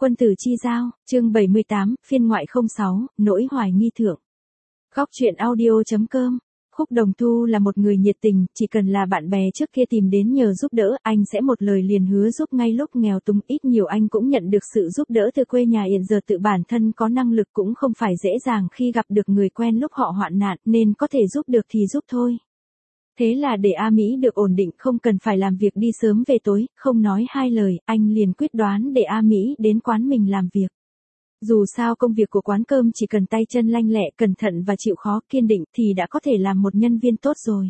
Quân tử chi giao, chương 78, phiên ngoại 06, nỗi hoài nghi thượng. Góc truyện audio.com. Khúc Đồng Thu là một người nhiệt tình, chỉ cần là bạn bè trước kia tìm đến nhờ giúp đỡ, anh sẽ một lời liền hứa giúp ngay lúc nghèo túng. Ít nhiều anh cũng nhận được sự giúp đỡ từ quê nhà, hiện giờ tự bản thân có năng lực cũng không phải dễ dàng khi gặp được người quen lúc họ hoạn nạn, nên có thể giúp được thì giúp thôi. Thế là để A Mỹ được ổn định, không cần phải làm việc đi sớm về tối, không nói hai lời, anh liền quyết đoán để A Mỹ đến quán mình làm việc. Dù sao công việc của quán cơm chỉ cần tay chân lanh lẹ, cẩn thận và chịu khó, kiên định thì đã có thể làm một nhân viên tốt rồi.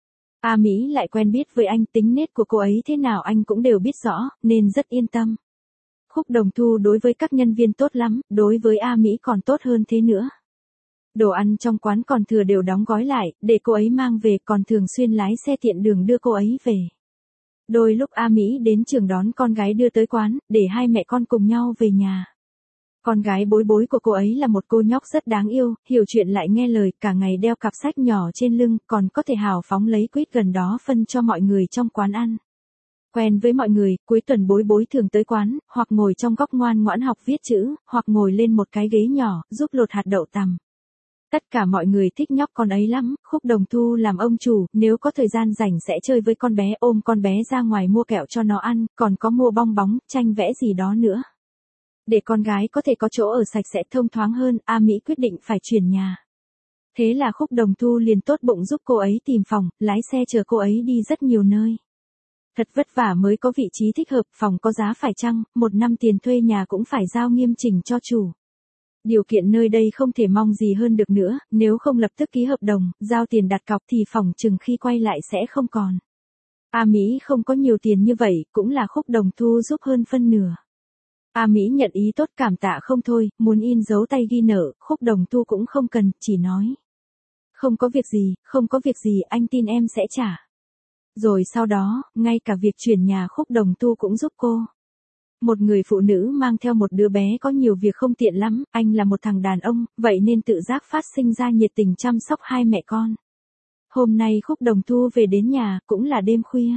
A Mỹ lại quen biết với anh, tính nết của cô ấy thế nào anh cũng đều biết rõ, nên rất yên tâm. Khúc Đồng Thu đối với các nhân viên tốt lắm, đối với A Mỹ còn tốt hơn thế nữa. Đồ ăn trong quán còn thừa đều đóng gói lại, để cô ấy mang về, còn thường xuyên lái xe tiện đường đưa cô ấy về. Đôi lúc A Mỹ đến trường đón con gái đưa tới quán, để hai mẹ con cùng nhau về nhà. Con gái bối bối của cô ấy là một cô nhóc rất đáng yêu, hiểu chuyện lại nghe lời, cả ngày đeo cặp sách nhỏ trên lưng, còn có thể hào phóng lấy quýt gần đó phân cho mọi người trong quán ăn. Quen với mọi người, cuối tuần bối bối thường tới quán, hoặc ngồi trong góc ngoan ngoãn học viết chữ, hoặc ngồi lên một cái ghế nhỏ, giúp lột hạt đậu tằm. Tất cả mọi người thích nhóc con ấy lắm. Khúc Đồng Thu làm ông chủ, nếu có thời gian rảnh sẽ chơi với con bé, ôm con bé ra ngoài mua kẹo cho nó ăn, còn có mua bong bóng, tranh vẽ gì đó nữa. Để con gái có thể có chỗ ở sạch sẽ thông thoáng hơn, A Mỹ quyết định phải chuyển nhà. Thế là Khúc Đồng Thu liền tốt bụng giúp cô ấy tìm phòng, lái xe chở cô ấy đi rất nhiều nơi. Thật vất vả mới có vị trí thích hợp, phòng có giá phải chăng, 1 năm tiền thuê nhà cũng phải giao nghiêm chỉnh cho chủ. Điều kiện nơi đây không thể mong gì hơn được nữa, nếu không lập tức ký hợp đồng, giao tiền đặt cọc thì phỏng chừng khi quay lại sẽ không còn. A Mỹ không có nhiều tiền như vậy, cũng là Khúc Đồng Thu giúp hơn phân nửa. A Mỹ nhận ý tốt, cảm tạ không thôi, muốn in dấu tay ghi nợ, Khúc Đồng Thu cũng không cần, chỉ nói. Không có việc gì, anh tin em sẽ trả. Rồi sau đó, ngay cả việc chuyển nhà Khúc Đồng Thu cũng giúp cô. Một người phụ nữ mang theo một đứa bé có nhiều việc không tiện lắm, anh là một thằng đàn ông, vậy nên tự giác phát sinh ra nhiệt tình chăm sóc hai mẹ con. Hôm nay Khúc Đồng Thu về đến nhà, cũng là đêm khuya.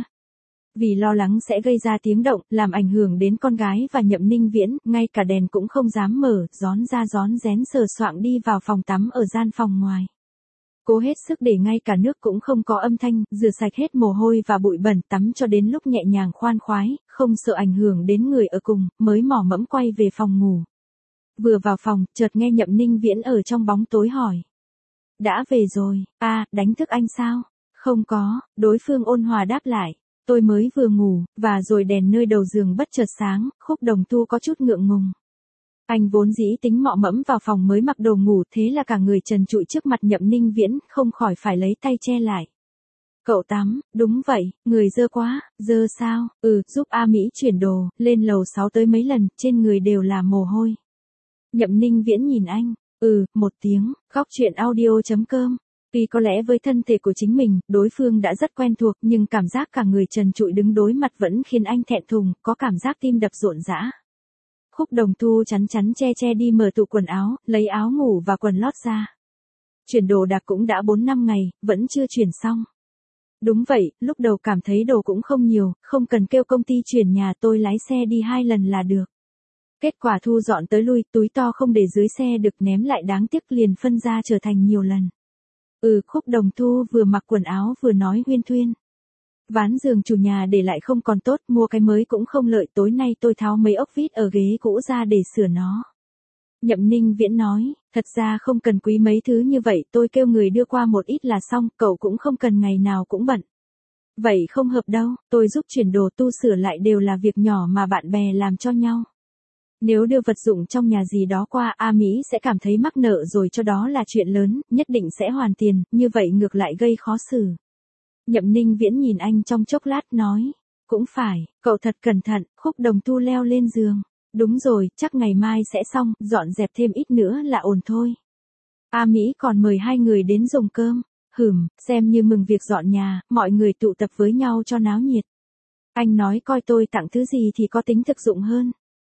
Vì lo lắng sẽ gây ra tiếng động, làm ảnh hưởng đến con gái và Nhậm Ninh Viễn, ngay cả đèn cũng không dám mở, rón ra rón rén sờ soạng đi vào phòng tắm ở gian phòng ngoài. Cố hết sức để ngay cả nước cũng không có âm thanh, rửa sạch hết mồ hôi và bụi bẩn, tắm cho đến lúc nhẹ nhàng khoan khoái, không sợ ảnh hưởng đến người ở cùng, mới mỏ mẫm quay về phòng ngủ. Vừa vào phòng, chợt nghe Nhậm Ninh Viễn ở trong bóng tối hỏi. Đã về rồi, đánh thức anh sao? Không có, đối phương ôn hòa đáp lại. Tôi mới vừa ngủ, và rồi đèn nơi đầu giường bất chợt sáng, Khúc Đồng Thu có chút ngượng ngùng. Anh vốn dĩ tính mọ mẫm vào phòng mới mặc đồ ngủ, thế là cả người trần trụi trước mặt Nhậm Ninh Viễn, không khỏi phải lấy tay che lại. Cậu tắm, đúng vậy, người dơ quá, dơ sao, giúp A Mỹ chuyển đồ, lên lầu 6 tới mấy lần, trên người đều là mồ hôi. Nhậm Ninh Viễn nhìn anh, một tiếng, góc truyện audio.com. Tuy có lẽ với thân thể của chính mình, đối phương đã rất quen thuộc, nhưng cảm giác cả người trần trụi đứng đối mặt vẫn khiến anh thẹn thùng, có cảm giác tim đập rộn rã. Khúc Đồng Thu chắn che đi mở tủ quần áo, lấy áo ngủ và quần lót ra. Chuyển đồ đạc cũng đã 4-5 ngày, vẫn chưa chuyển xong. Đúng vậy, lúc đầu cảm thấy đồ cũng không nhiều, không cần kêu công ty chuyển nhà, tôi lái xe đi 2 lần là được. Kết quả thu dọn tới lui, túi to không để dưới xe được, ném lại đáng tiếc, liền phân ra trở thành nhiều lần. Khúc Đồng Thu vừa mặc quần áo vừa nói huyên thuyên. Ván giường chủ nhà để lại không còn tốt, mua cái mới cũng không lợi, tối nay tôi tháo mấy ốc vít ở ghế cũ ra để sửa nó. Nhậm Ninh Viễn nói, thật ra không cần quý mấy thứ như vậy, tôi kêu người đưa qua một ít là xong, cậu cũng không cần ngày nào cũng bận. Vậy không hợp đâu, tôi giúp chuyển đồ tu sửa lại đều là việc nhỏ mà bạn bè làm cho nhau. Nếu đưa vật dụng trong nhà gì đó qua, A Mỹ sẽ cảm thấy mắc nợ rồi cho đó là chuyện lớn, nhất định sẽ hoàn tiền, như vậy ngược lại gây khó xử. Nhậm Ninh Viễn nhìn anh trong chốc lát nói, cũng phải, cậu thật cẩn thận. Khúc Đồng Thu leo lên giường. Đúng rồi, chắc ngày mai sẽ xong, dọn dẹp thêm ít nữa là ổn thôi. A Mỹ còn mời 2 người đến dùng cơm. Xem như mừng việc dọn nhà, mọi người tụ tập với nhau cho náo nhiệt. Anh nói coi tôi tặng thứ gì thì có tính thực dụng hơn.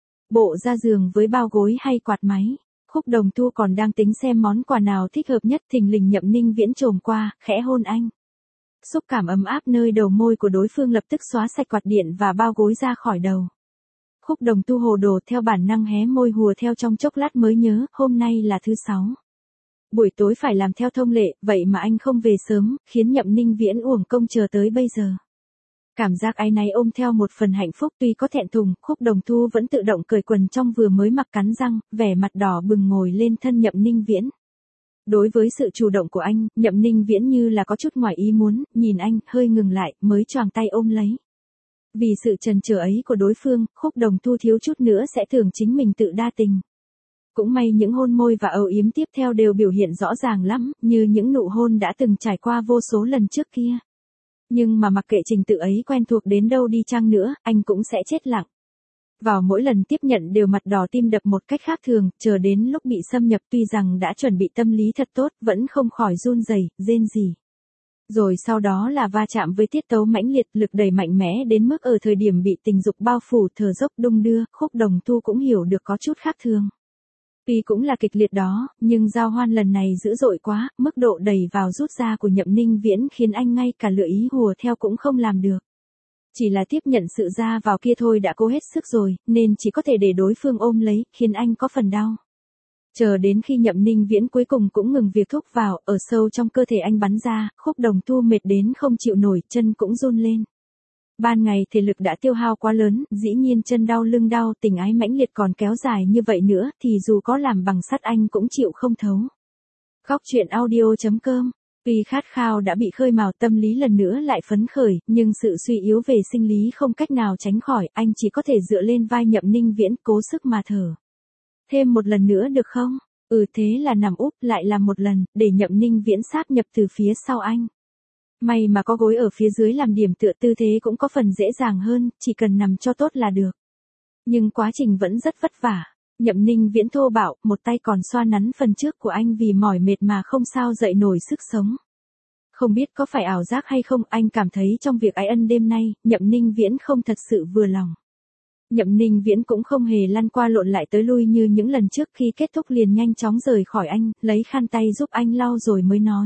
Bộ da giường với bao gối hay quạt máy. Khúc Đồng Thu còn đang tính xem món quà nào thích hợp nhất, thình lình Nhậm Ninh Viễn chồm qua, khẽ hôn anh. Xúc cảm ấm áp nơi đầu môi của đối phương lập tức xóa sạch quạt điện và bao gối ra khỏi đầu. Khúc Đồng Tu hồ đồ theo bản năng hé môi hùa theo trong chốc lát mới nhớ, hôm nay là thứ 6. Buổi tối phải làm theo thông lệ, vậy mà anh không về sớm, khiến Nhậm Ninh Viễn uổng công chờ tới bây giờ. Cảm giác áy náy ôm theo một phần hạnh phúc, tuy có thẹn thùng, Khúc Đồng Tu vẫn tự động cởi quần trong vừa mới mặc, cắn răng, vẻ mặt đỏ bừng ngồi lên thân Nhậm Ninh Viễn. Đối với sự chủ động của anh, Nhậm Ninh Viễn như là có chút ngoài ý muốn, nhìn anh, hơi ngừng lại, mới choàng tay ôm lấy. Vì sự chần chừ ấy của đối phương, Khúc Đồng Tu thiếu chút nữa sẽ tưởng chính mình tự đa tình. Cũng may những hôn môi và âu yếm tiếp theo đều biểu hiện rõ ràng lắm, như những nụ hôn đã từng trải qua vô số lần trước kia. Nhưng mà mặc kệ trình tự ấy quen thuộc đến đâu đi chăng nữa, anh cũng sẽ chết lặng. Vào mỗi lần tiếp nhận đều mặt đỏ tim đập một cách khác thường, chờ đến lúc bị xâm nhập tuy rằng đã chuẩn bị tâm lý thật tốt, vẫn không khỏi run rẩy, rên rỉ. Rồi sau đó là va chạm với tiết tấu mãnh liệt, lực đẩy mạnh mẽ đến mức ở thời điểm bị tình dục bao phủ thở dốc đung đưa, Khúc Đồng Tu cũng hiểu được có chút khác thường. Tuy cũng là kịch liệt đó, nhưng giao hoan lần này dữ dội quá, mức độ đẩy vào rút ra của Nhậm Ninh Viễn khiến anh ngay cả lựa ý hùa theo cũng không làm được. Chỉ là tiếp nhận sự ra vào kia thôi đã cố hết sức rồi, nên chỉ có thể để đối phương ôm lấy, khiến anh có phần đau. Chờ đến khi Nhậm Ninh Viễn cuối cùng cũng ngừng việc thúc vào, ở sâu trong cơ thể anh bắn ra, Khúc Đồng Tu mệt đến không chịu nổi, chân cũng run lên. Ban ngày thể lực đã tiêu hao quá lớn, dĩ nhiên chân đau lưng đau, tình ái mãnh liệt còn kéo dài như vậy nữa, thì dù có làm bằng sắt anh cũng chịu không thấu. Góc truyện audio.com. Tuy khát khao đã bị khơi mào, tâm lý lần nữa lại phấn khởi, nhưng sự suy yếu về sinh lý không cách nào tránh khỏi, anh chỉ có thể dựa lên vai Nhậm Ninh Viễn, cố sức mà thở. Thêm một lần nữa được không? Thế là nằm úp lại làm một lần, để Nhậm Ninh Viễn sáp nhập từ phía sau anh. May mà có gối ở phía dưới làm điểm tựa, tư thế cũng có phần dễ dàng hơn, chỉ cần nằm cho tốt là được. Nhưng quá trình vẫn rất vất vả. Nhậm Ninh Viễn thô bạo, một tay còn xoa nắn phần trước của anh vì mỏi mệt mà không sao dậy nổi sức sống. Không biết có phải ảo giác hay không, anh cảm thấy trong việc ái ân đêm nay, Nhậm Ninh Viễn không thật sự vừa lòng. Nhậm Ninh Viễn cũng không hề lăn qua lộn lại tới lui như những lần trước, khi kết thúc liền nhanh chóng rời khỏi anh, lấy khăn tay giúp anh lau rồi mới nói.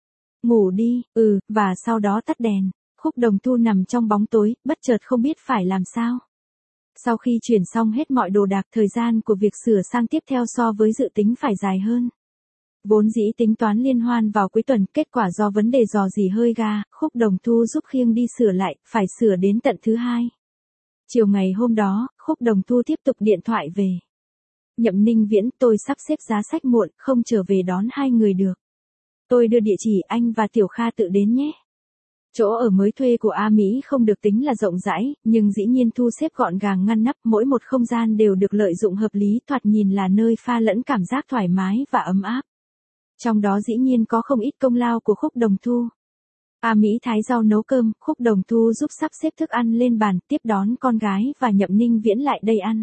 Ngủ đi, và sau đó tắt đèn. Khúc Đồng Tu nằm trong bóng tối, bất chợt không biết phải làm sao. Sau khi chuyển xong hết mọi đồ đạc, thời gian của việc sửa sang tiếp theo so với dự tính phải dài hơn. Vốn dĩ tính toán liên hoan vào cuối tuần, kết quả do vấn đề rò rỉ hơi ga, Khúc Đồng Tu giúp khiêng đi sửa lại, phải sửa đến tận thứ 2. Chiều ngày hôm đó, Khúc Đồng Tu tiếp tục điện thoại về. Nhậm Ninh Viễn, tôi sắp xếp giá sách muộn, không trở về đón hai người được. Tôi đưa địa chỉ, anh và Tiểu Kha tự đến nhé. Chỗ ở mới thuê của A Mỹ không được tính là rộng rãi, nhưng dĩ nhiên thu xếp gọn gàng ngăn nắp, mỗi một không gian đều được lợi dụng hợp lý, thoạt nhìn là nơi pha lẫn cảm giác thoải mái và ấm áp. Trong đó dĩ nhiên có không ít công lao của Khúc Đồng Tu. A Mỹ thái rau nấu cơm, Khúc Đồng Tu giúp sắp xếp thức ăn lên bàn, tiếp đón con gái và Nhậm Ninh Viễn lại đây ăn.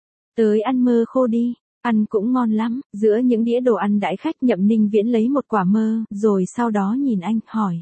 Tới ăn mơ khô đi. Ăn cũng ngon lắm, giữa những đĩa đồ ăn đãi khách, Nhậm Ninh Viễn lấy một quả mơ, rồi sau đó nhìn anh, hỏi.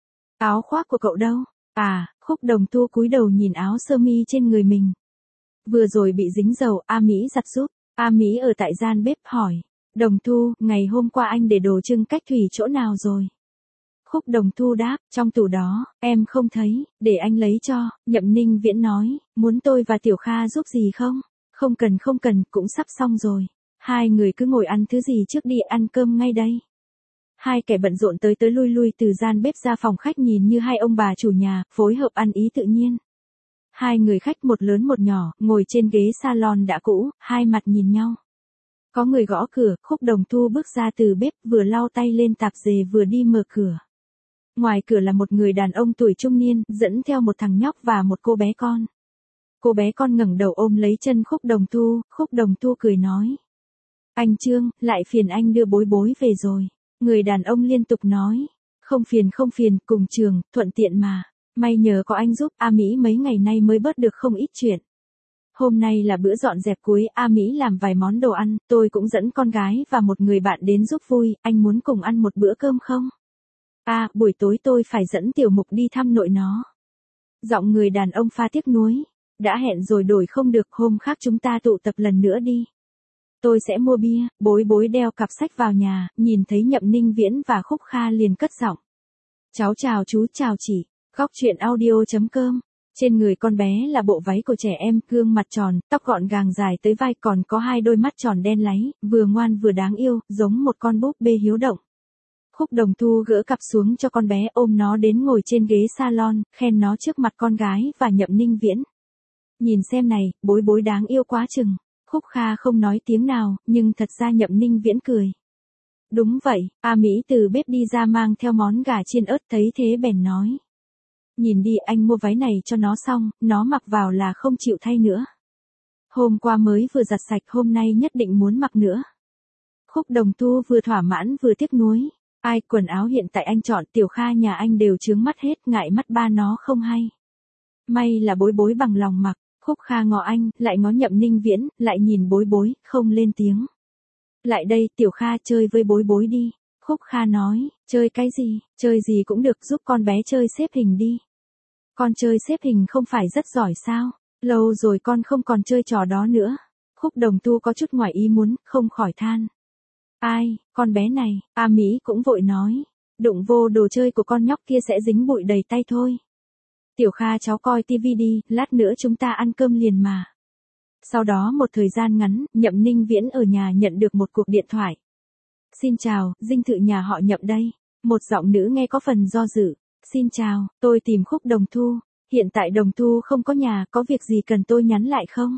Áo khoác của cậu đâu? Khúc Đồng Tu cúi đầu nhìn áo sơ mi trên người mình. Vừa rồi bị dính dầu, A Mỹ giặt giúp. A Mỹ ở tại gian bếp hỏi. Đồng Tu, ngày hôm qua anh để đồ trưng cách thủy chỗ nào rồi? Khúc Đồng Tu đáp, trong tủ đó, em không thấy, để anh lấy cho. Nhậm Ninh Viễn nói, muốn tôi và Tiểu Kha giúp gì không? Không cần, cũng sắp xong rồi. Hai người cứ ngồi ăn thứ gì trước đi, ăn cơm ngay đây. Hai kẻ bận rộn tới lui từ gian bếp ra phòng khách, nhìn như hai ông bà chủ nhà, phối hợp ăn ý tự nhiên. Hai người khách một lớn một nhỏ, ngồi trên ghế salon đã cũ, hai mặt nhìn nhau. Có người gõ cửa, Khúc Đồng Tu bước ra từ bếp, vừa lau tay lên tạp dề vừa đi mở cửa. Ngoài cửa là một người đàn ông tuổi trung niên, dẫn theo một thằng nhóc và một cô bé con. Cô bé con ngẩng đầu ôm lấy chân Khúc Đồng Tu cười nói. Anh Trương, lại phiền anh đưa bối bối về rồi. Người đàn ông liên tục nói. Không phiền, cùng trường, thuận tiện mà. May nhờ có anh giúp, A Mỹ mấy ngày nay mới bớt được không ít chuyện. Hôm nay là bữa dọn dẹp cuối, A Mỹ làm vài món đồ ăn, tôi cũng dẫn con gái và một người bạn đến giúp vui, anh muốn cùng ăn một bữa cơm không? Buổi tối tôi phải dẫn Tiểu Mục đi thăm nội nó. Giọng người đàn ông pha tiếc nuối. Đã hẹn rồi đổi không được, hôm khác chúng ta tụ tập lần nữa đi. Tôi sẽ mua bia. Bối bối đeo cặp sách vào nhà, nhìn thấy Nhậm Ninh Viễn và Khúc Kha liền cất giọng. Cháu chào chú, chào chị. Góc truyện audio.com Trên người con bé là bộ váy của trẻ em, gương mặt tròn, tóc gọn gàng dài tới vai, còn có hai đôi mắt tròn đen láy, vừa ngoan vừa đáng yêu, giống một con búp bê hiếu động. Khúc Đồng Thu gỡ cặp xuống cho con bé, ôm nó đến ngồi trên ghế salon, khen nó trước mặt con gái và Nhậm Ninh Viễn. Nhìn xem này, bối bối đáng yêu quá chừng. Khúc Kha không nói tiếng nào, nhưng thật ra Nhậm Ninh Viễn cười. Đúng vậy, A Mỹ từ bếp đi ra mang theo món gà chiên ớt, thấy thế bèn nói. Nhìn đi, anh mua váy này cho nó xong, nó mặc vào là không chịu thay nữa. Hôm qua mới vừa giặt sạch, hôm nay nhất định muốn mặc nữa. Khúc Đồng Thu vừa thỏa mãn vừa tiếc nuối. Ai, quần áo hiện tại anh chọn, Tiểu Kha nhà anh đều chướng mắt hết, ngại mắt ba nó không hay. May là bối bối bằng lòng mặc. Khúc Kha ngó anh, lại ngó Nhậm Ninh Viễn, lại nhìn bối bối, không lên tiếng. Lại đây, Tiểu Kha chơi với bối bối đi. Khúc Kha nói, chơi cái gì, chơi gì cũng được, giúp con bé chơi xếp hình đi. Con chơi xếp hình không phải rất giỏi sao, lâu rồi con không còn chơi trò đó nữa. Khúc Đồng Thu có chút ngoài ý muốn, không khỏi than. Ai, con bé này, A Mỹ cũng vội nói. Đụng vô đồ chơi của con nhóc kia sẽ dính bụi đầy tay thôi. Tiểu Kha cháu coi tivi đi, lát nữa chúng ta ăn cơm liền mà. Sau đó một thời gian ngắn, Nhậm Ninh Viễn ở nhà nhận được một cuộc điện thoại. Xin chào, dinh thự nhà họ Nhậm đây. Một giọng nữ nghe có phần do dự. Xin chào, tôi tìm Khúc Đồng Thu. Hiện tại Đồng Thu không có nhà, có việc gì cần tôi nhắn lại không?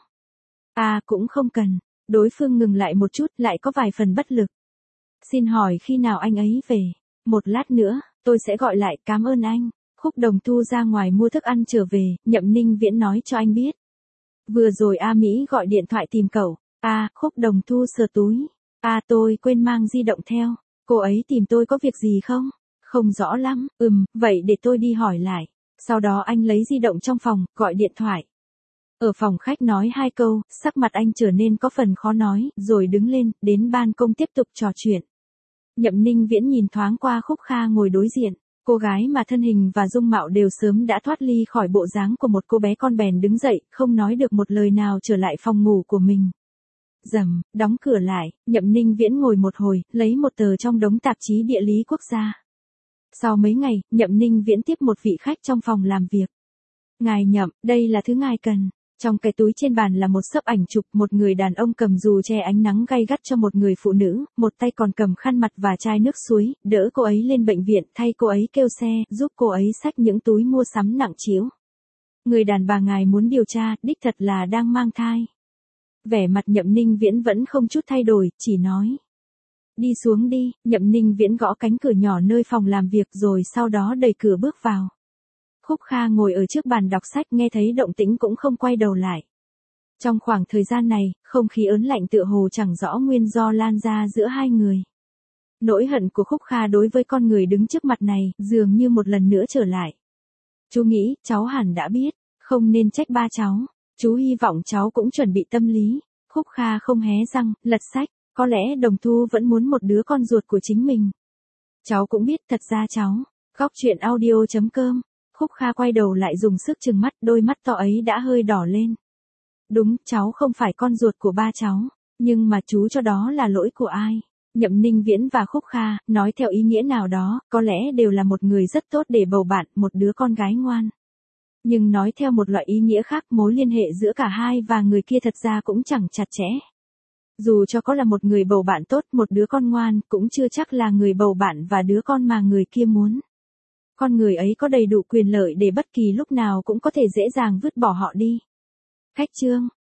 À, cũng không cần. Đối phương ngừng lại một chút, lại có vài phần bất lực. Xin hỏi khi nào anh ấy về? Một lát nữa, tôi sẽ gọi lại, cảm ơn anh. Khúc Đồng Thu ra ngoài mua thức ăn trở về, Nhậm Ninh Viễn nói cho anh biết. Vừa rồi A Mỹ gọi điện thoại tìm cậu. À, Khúc Đồng Thu sờ túi. À, tôi quên mang di động theo. Cô ấy tìm tôi có việc gì không? Không rõ lắm, vậy để tôi đi hỏi lại. Sau đó anh lấy di động trong phòng, gọi điện thoại. Ở phòng khách nói hai câu, sắc mặt anh trở nên có phần khó nói, rồi đứng lên, đến ban công tiếp tục trò chuyện. Nhậm Ninh Viễn nhìn thoáng qua Khúc Kha ngồi đối diện. Cô gái mà thân hình và dung mạo đều sớm đã thoát ly khỏi bộ dáng của một cô bé con, bèn đứng dậy, không nói được một lời nào trở lại phòng ngủ của mình. Rầm, đóng cửa lại, Nhậm Ninh Viễn ngồi một hồi, lấy một tờ trong đống tạp chí địa lý quốc gia. Sau mấy ngày, Nhậm Ninh Viễn tiếp một vị khách trong phòng làm việc. Ngài Nhậm, đây là thứ ngài cần. Trong cái túi trên bàn là một xấp ảnh chụp, một người đàn ông cầm dù che ánh nắng gay gắt cho một người phụ nữ, một tay còn cầm khăn mặt và chai nước suối, đỡ cô ấy lên bệnh viện, thay cô ấy kêu xe, giúp cô ấy xách những túi mua sắm nặng trĩu. Người đàn bà ngài muốn điều tra, đích thật là đang mang thai. Vẻ mặt Nhậm Ninh Viễn vẫn không chút thay đổi, chỉ nói. Đi xuống đi, Nhậm Ninh Viễn gõ cánh cửa nhỏ nơi phòng làm việc rồi sau đó đẩy cửa bước vào. Khúc Kha ngồi ở trước bàn đọc sách, nghe thấy động tĩnh cũng không quay đầu lại. Trong khoảng thời gian này, không khí ớn lạnh tựa hồ chẳng rõ nguyên do lan ra giữa hai người. Nỗi hận của Khúc Kha đối với con người đứng trước mặt này, dường như một lần nữa trở lại. Chú nghĩ, cháu hẳn đã biết, không nên trách ba cháu. Chú hy vọng cháu cũng chuẩn bị tâm lý. Khúc Kha không hé răng, lật sách. Có lẽ Đồng Thu vẫn muốn một đứa con ruột của chính mình. Cháu cũng biết, thật ra cháu. Góc chuyện audio.com. Khúc Kha quay đầu lại dùng sức trừng mắt, đôi mắt to ấy đã hơi đỏ lên. Đúng, cháu không phải con ruột của ba cháu. Nhưng mà chú cho đó là lỗi của ai? Nhậm Ninh Viễn và Khúc Kha, nói theo ý nghĩa nào đó, có lẽ đều là một người rất tốt để bầu bạn, một đứa con gái ngoan. Nhưng nói theo một loại ý nghĩa khác, mối liên hệ giữa cả hai và người kia thật ra cũng chẳng chặt chẽ. Dù cho có là một người bầu bạn tốt, một đứa con ngoan, cũng chưa chắc là người bầu bạn và đứa con mà người kia muốn. Con người ấy có đầy đủ quyền lợi để bất kỳ lúc nào cũng có thể dễ dàng vứt bỏ họ đi. Khách chương